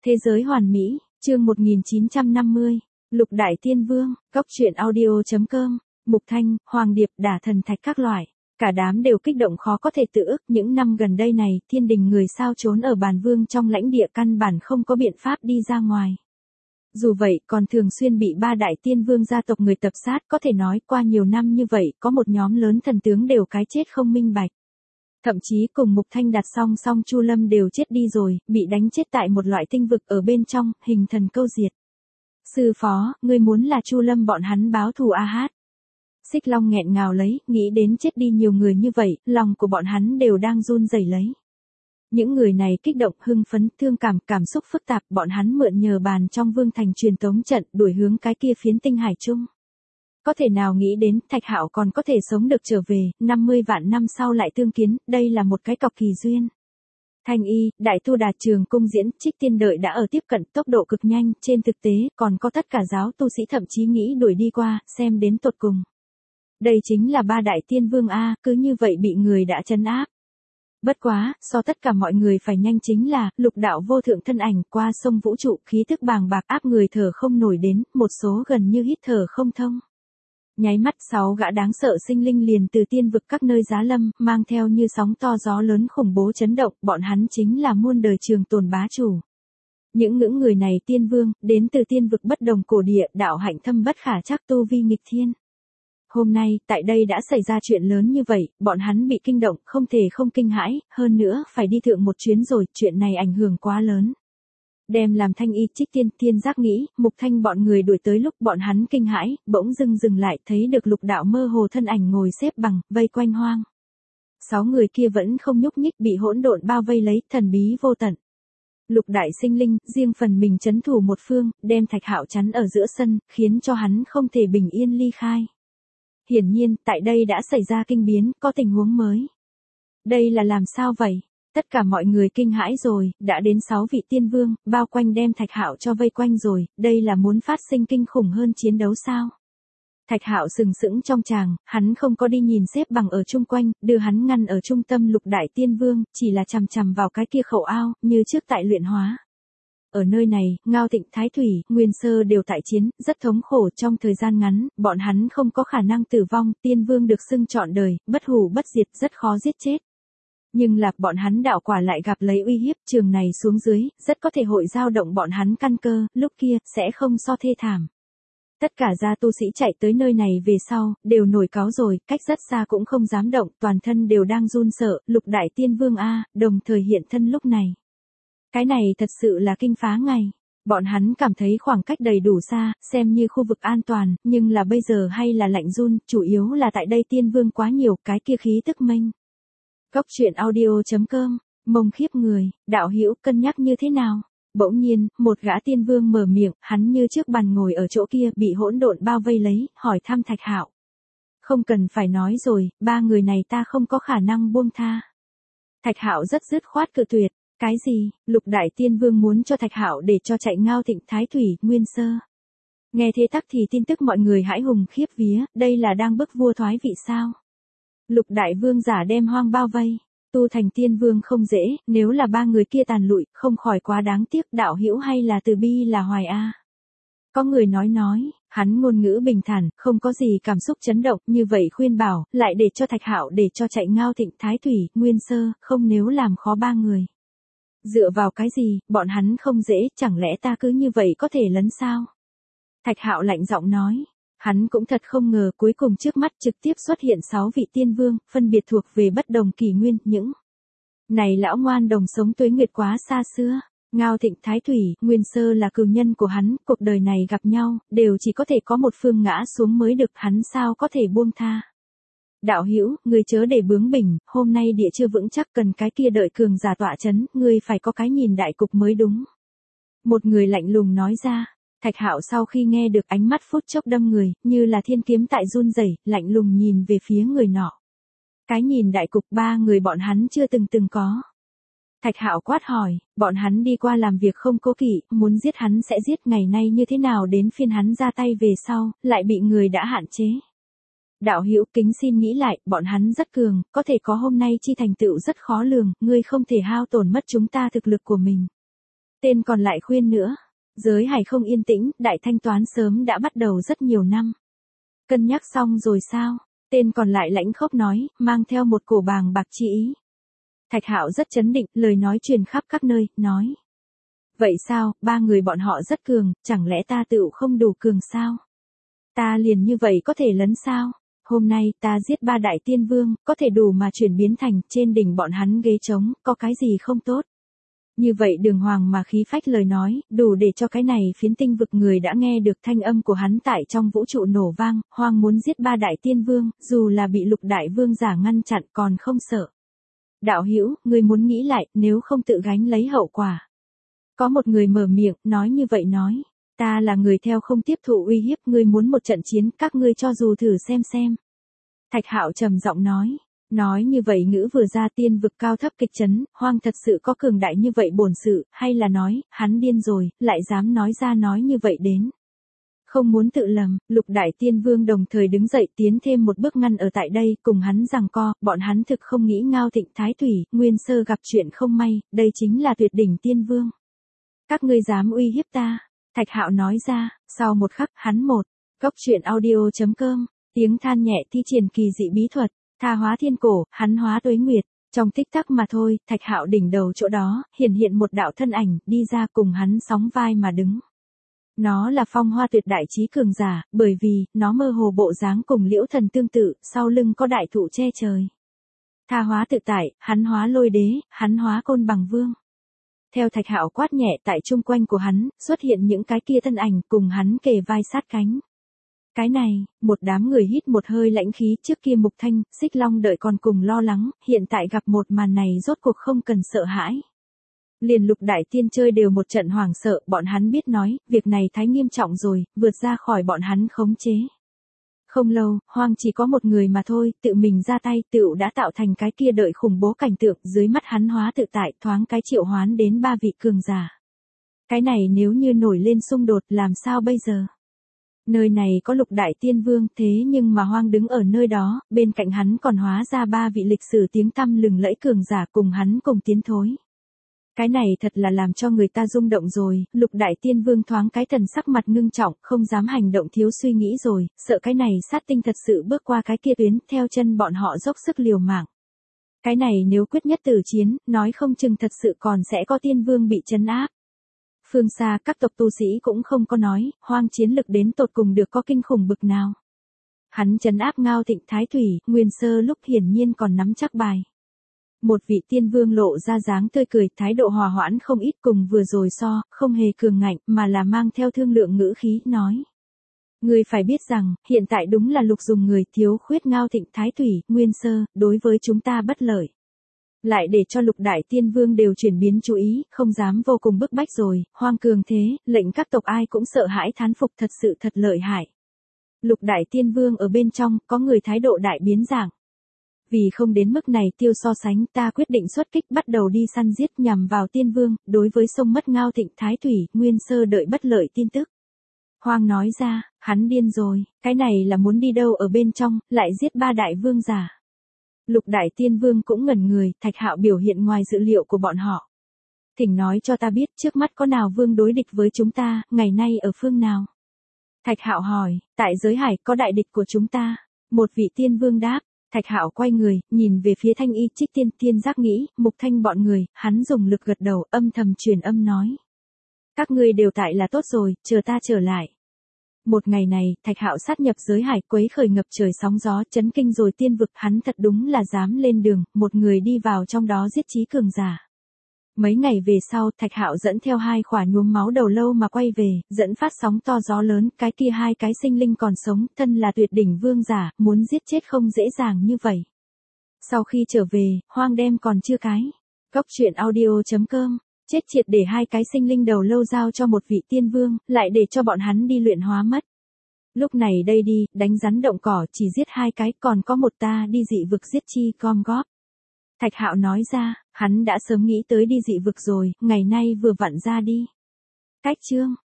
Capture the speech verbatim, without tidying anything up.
Thế giới hoàn mỹ, chương một nghìn chín trăm năm mươi, Lục Đại Tiên Vương, Góc truyện audio chấm com, Mục Thanh, Hoàng Điệp, Đả Thần Thạch các loại. Cả đám đều kích động khó có thể tự ức, những năm gần đây này, thiên đình người sao trốn ở bàn vương trong lãnh địa căn bản không có biện pháp đi ra ngoài. Dù vậy, còn thường xuyên bị ba đại tiên vương gia tộc người tập sát, có thể nói qua nhiều năm như vậy, có một nhóm lớn thần tướng đều cái chết không minh bạch. Thậm chí cùng Mục Thanh đặt song song Chu Lâm đều chết đi rồi, bị đánh chết tại một loại tinh vực ở bên trong, hình thần câu diệt. Sư phó, ngươi muốn là Chu Lâm bọn hắn báo thù a hát. Xích Long nghẹn ngào lấy, nghĩ đến chết đi nhiều người như vậy, lòng của bọn hắn đều đang run rẩy lấy. Những người này kích động, hưng phấn, thương cảm, cảm xúc phức tạp, bọn hắn mượn nhờ bàn trong vương thành truyền tống trận, đuổi hướng cái kia phiến tinh hải chung. Có thể nào nghĩ đến, Thạch Hạo còn có thể sống được trở về, năm mươi vạn năm sau lại tương kiến, đây là một cái cọc kỳ duyên. Thanh Y, Đại Tu Đà Trường cung diễn, Trích Tiên đợi đã ở tiếp cận tốc độ cực nhanh, trên thực tế, còn có tất cả giáo tu sĩ thậm chí nghĩ đuổi đi qua, xem đến tột cùng. Đây chính là ba đại tiên vương A, cứ như vậy bị người đã trấn áp. Bất quá, so tất cả mọi người phải nhanh chính là, lục đạo vô thượng thân ảnh qua sông vũ trụ, khí thức bàng bạc áp người thở không nổi đến, một số gần như hít thở không thông. Nháy mắt sáu gã đáng sợ sinh linh liền từ tiên vực các nơi giá lâm, mang theo như sóng to gió lớn khủng bố chấn động, bọn hắn chính là muôn đời trường tồn bá chủ. Những ngưỡng người này tiên vương, đến từ tiên vực bất đồng cổ địa, đạo hạnh thâm bất khả trắc tu vi nghịch thiên. Hôm nay, tại đây đã xảy ra chuyện lớn như vậy, bọn hắn bị kinh động, không thể không kinh hãi, hơn nữa, phải đi thượng một chuyến rồi, chuyện này ảnh hưởng quá lớn. Đem làm Thanh Y, Trích Tiên, Tiên Giác nghĩ, Mục Thanh bọn người đuổi tới lúc bọn hắn kinh hãi, bỗng dưng dừng lại, thấy được lục đạo mơ hồ thân ảnh ngồi xếp bằng, vây quanh hoang. Sáu người kia vẫn không nhúc nhích, bị hỗn độn bao vây lấy, thần bí vô tận. Lục đại sinh linh, riêng phần mình trấn thủ một phương, đem Thạch Hạo chắn ở giữa sân, khiến cho hắn không thể bình yên ly khai. Hiển nhiên, tại đây đã xảy ra kinh biến, có tình huống mới. Đây là làm sao vậy? Tất cả mọi người kinh hãi rồi, đã đến sáu vị tiên vương, bao quanh đem Thạch Hạo cho vây quanh rồi, đây là muốn phát sinh kinh khủng hơn chiến đấu sao? Thạch Hạo sừng sững trong tràng, hắn không có đi nhìn xếp bằng ở chung quanh, đưa hắn ngăn ở trung tâm lục đại tiên vương, chỉ là chằm chằm vào cái kia khẩu ao, như trước tại luyện hóa. Ở nơi này, Ngao Tịnh, Thái Thủy, Nguyên Sơ đều tại chiến, rất thống khổ trong thời gian ngắn, bọn hắn không có khả năng tử vong, tiên vương được xưng trọn đời, bất hủ bất diệt, rất khó giết chết. Nhưng là, bọn hắn đạo quả lại gặp lấy uy hiếp, trường này xuống dưới, rất có thể hội dao động bọn hắn căn cơ, lúc kia, sẽ không so thê thảm. Tất cả gia tu sĩ chạy tới nơi này về sau, đều nổi cáu rồi, cách rất xa cũng không dám động, toàn thân đều đang run sợ, lục đại tiên vương A, đồng thời hiện thân lúc này. Cái này thật sự là kinh phá ngày. Bọn hắn cảm thấy khoảng cách đầy đủ xa, xem như khu vực an toàn, nhưng là bây giờ hay là lạnh run, chủ yếu là tại đây tiên vương quá nhiều, cái kia khí tức mênh. Góc truyện audio chấm com, mông khiếp người, đạo hữu cân nhắc như thế nào? Bỗng nhiên, một gã tiên vương mở miệng, hắn như trước bàn ngồi ở chỗ kia, bị hỗn độn bao vây lấy, hỏi thăm Thạch Hạo. Không cần phải nói rồi, ba người này ta không có khả năng buông tha. Thạch Hạo rất dứt khoát cự tuyệt. Cái gì? Lục đại tiên vương muốn cho Thạch Hạo để cho chạy Ngao Tịnh, Thái Thủy, Nguyên Sơ. Nghe thế tắc thì tin tức mọi người hãi hùng khiếp vía, đây là đang bức vua thoái vị sao? Lục đại vương giả đem hoang bao vây, tu thành tiên vương không dễ, nếu là ba người kia tàn lụi, không khỏi quá đáng tiếc, đạo hữu hay là từ bi là hoài a. Có người nói nói, hắn ngôn ngữ bình thản, không có gì cảm xúc chấn động, như vậy khuyên bảo, lại để cho Thạch Hạo để cho chạy Ngao Tịnh, Thái Thủy, Nguyên Sơ, không nếu làm khó ba người. Dựa vào cái gì, bọn hắn không dễ, chẳng lẽ ta cứ như vậy có thể lấn sao? Thạch Hạo lạnh giọng nói, hắn cũng thật không ngờ cuối cùng trước mắt trực tiếp xuất hiện sáu vị tiên vương, phân biệt thuộc về bất đồng kỷ nguyên, những này lão ngoan đồng sống tuế nguyệt quá xa xưa. Ngao Tịnh, Thái Thủy, Nguyên Sơ là cừu nhân của hắn, cuộc đời này gặp nhau, đều chỉ có thể có một phương ngã xuống mới được, hắn sao có thể buông tha. Đạo hữu, ngươi chớ để bướng bỉnh, hôm nay địa chưa vững chắc cần cái kia đợi cường giả tọa chấn, ngươi phải có cái nhìn đại cục mới đúng. Một người lạnh lùng nói ra, Thạch Hạo sau khi nghe được ánh mắt phút chốc đâm người, như là thiên kiếm tại run rẩy, lạnh lùng nhìn về phía người nọ. Cái nhìn đại cục ba người bọn hắn chưa từng từng có. Thạch Hạo quát hỏi, bọn hắn đi qua làm việc không cố kỵ, muốn giết hắn sẽ giết, ngày nay như thế nào đến phiên hắn ra tay về sau, lại bị người đã hạn chế. Đạo hữu kính xin nghĩ lại, bọn hắn rất cường, có thể có hôm nay chi thành tựu rất khó lường, ngươi không thể hao tổn mất chúng ta thực lực của mình. Tên còn lại khuyên nữa. Giới hải không yên tĩnh, đại thanh toán sớm đã bắt đầu rất nhiều năm. Cân nhắc xong rồi sao? Tên còn lại lãnh khốc nói, mang theo một cổ bàng bạc chi ý. Thạch Hạo rất chấn định, lời nói truyền khắp các nơi, nói. Vậy sao, ba người bọn họ rất cường, chẳng lẽ ta tựu không đủ cường sao? Ta liền như vậy có thể lấn sao? Hôm nay ta giết ba đại tiên vương, có thể đủ mà chuyển biến thành trên đỉnh bọn hắn ghế trống, có cái gì không tốt? Như vậy đường hoàng mà khí phách lời nói, đủ để cho cái này phiến tinh vực người đã nghe được thanh âm của hắn tại trong vũ trụ nổ vang, Hoang muốn giết ba đại tiên vương, dù là bị lục đại vương giả ngăn chặn còn không sợ. Đạo hữu, ngươi muốn nghĩ lại, nếu không tự gánh lấy hậu quả. Có một người mở miệng, nói như vậy nói, ta là người theo không tiếp thụ uy hiếp, ngươi muốn một trận chiến, các ngươi cho dù thử xem xem. Thạch Hạo trầm giọng nói. Nói như vậy ngữ vừa ra tiên vực cao thấp kịch chấn, Hoang thật sự có cường đại như vậy bổn sự, hay là nói, hắn điên rồi, lại dám nói ra nói như vậy đến. Không muốn tự lầm, lục đại tiên vương đồng thời đứng dậy tiến thêm một bước ngăn ở tại đây, cùng hắn giằng co, bọn hắn thực không nghĩ Ngao Thịnh Thái Thủy, Nguyên Sơ gặp chuyện không may, đây chính là tuyệt đỉnh tiên vương. Các ngươi dám uy hiếp ta, Thạch Hạo nói ra, sau một khắc, hắn một, góc truyện audio chấm com, tiếng than nhẹ thi triển kỳ dị bí thuật. Tha hóa thiên cổ, hắn hóa tuế nguyệt, trong tích tắc mà thôi, Thạch Hạo đỉnh đầu chỗ đó, hiện hiện một đạo thân ảnh, đi ra cùng hắn sóng vai mà đứng. Nó là phong hoa tuyệt đại trí cường giả, bởi vì, nó mơ hồ bộ dáng cùng liễu thần tương tự, sau lưng có đại thụ che trời. Tha hóa tự tại, hắn hóa lôi đế, hắn hóa côn bằng vương. Theo Thạch Hạo quát nhẹ tại chung quanh của hắn, xuất hiện những cái kia thân ảnh cùng hắn kề vai sát cánh. Cái này, một đám người hít một hơi lãnh khí, trước kia Mục Thanh, Xích Long đợi còn cùng lo lắng, hiện tại gặp một màn này rốt cuộc không cần sợ hãi. Liền lục đại tiên chơi đều một trận hoảng sợ, bọn hắn biết nói, việc này thái nghiêm trọng rồi, vượt ra khỏi bọn hắn khống chế. Không lâu, Hoang chỉ có một người mà thôi, tự mình ra tay, tựu đã tạo thành cái kia đợi khủng bố cảnh tượng, dưới mắt hắn hóa tự tại, thoáng cái triệu hoán đến ba vị cường giả. Cái này nếu như nổi lên xung đột, làm sao bây giờ? Nơi này có lục đại tiên vương, thế nhưng mà Hoang đứng ở nơi đó, bên cạnh hắn còn hóa ra ba vị lịch sử tiếng tăm lừng lẫy cường giả cùng hắn cùng tiến thối. Cái này thật là làm cho người ta rung động rồi, lục đại tiên vương thoáng cái thần sắc mặt ngưng trọng, không dám hành động thiếu suy nghĩ rồi, sợ cái này sát tinh thật sự bước qua cái kia tuyến, theo chân bọn họ dốc sức liều mạng. Cái này nếu quyết nhất tử chiến, nói không chừng thật sự còn sẽ có tiên vương bị trấn áp. Phương xa các tộc tu sĩ cũng không có nói, Hoang chiến lực đến tột cùng được có kinh khủng bực nào. Hắn trấn áp Ngao Thịnh Thái Thủy, Nguyên Sơ lúc hiển nhiên còn nắm chắc bài. Một vị tiên vương lộ ra dáng tươi cười, thái độ hòa hoãn không ít cùng vừa rồi so, không hề cường ngạnh, mà là mang theo thương lượng ngữ khí, nói. Người phải biết rằng, hiện tại đúng là lục dùng người thiếu khuyết Ngao Thịnh Thái Thủy, Nguyên Sơ, đối với chúng ta bất lợi. Lại để cho lục đại tiên vương đều chuyển biến chú ý, không dám vô cùng bức bách rồi, Hoang cường thế, lệnh các tộc ai cũng sợ hãi thán phục thật sự thật lợi hại. Lục đại tiên vương ở bên trong, có người thái độ đại biến dạng. Vì không đến mức này tiêu so sánh, ta quyết định xuất kích bắt đầu đi săn giết nhằm vào tiên vương, đối với sông mất Ngao Thịnh Thái Thủy, Nguyên Sơ đợi bất lợi tin tức. Hoang nói ra, hắn điên rồi, cái này là muốn đi đâu ở bên trong, lại giết ba đại vương giả. Lục đại tiên vương cũng ngẩn người, Thạch Hạo biểu hiện ngoài dự liệu của bọn họ. Thỉnh nói cho ta biết trước mắt có nào vương đối địch với chúng ta, ngày nay ở phương nào? Thạch Hạo hỏi, tại giới hải có đại địch của chúng ta. Một vị tiên vương đáp, Thạch Hạo quay người, nhìn về phía Thanh Y Trích Tiên, tiên giác nghĩ, Mục Thanh bọn người, hắn dùng lực gật đầu, âm thầm truyền âm nói. Các ngươi đều tại là tốt rồi, chờ ta trở lại. Một ngày này, Thạch Hạo sát nhập giới hải, quấy khởi ngập trời sóng gió, chấn kinh rồi tiên vực, hắn thật đúng là dám lên đường, một người đi vào trong đó giết chí cường giả. Mấy ngày về sau, Thạch Hạo dẫn theo hai khỏa nhuốm máu đầu lâu mà quay về, dẫn phát sóng to gió lớn, cái kia hai cái sinh linh còn sống, thân là tuyệt đỉnh vương giả, muốn giết chết không dễ dàng như vậy. Sau khi trở về, Hoang đem còn chưa cái. Góc truyện audio chấm com, chết triệt để hai cái sinh linh đầu lâu giao cho một vị tiên vương, lại để cho bọn hắn đi luyện hóa mất. Lúc này đây đi, đánh rắn động cỏ chỉ giết hai cái, còn có một ta đi dị vực giết chi gom góp. Thạch Hạo nói ra, hắn đã sớm nghĩ tới đi dị vực rồi, ngày nay vừa vặn ra đi. Cách chương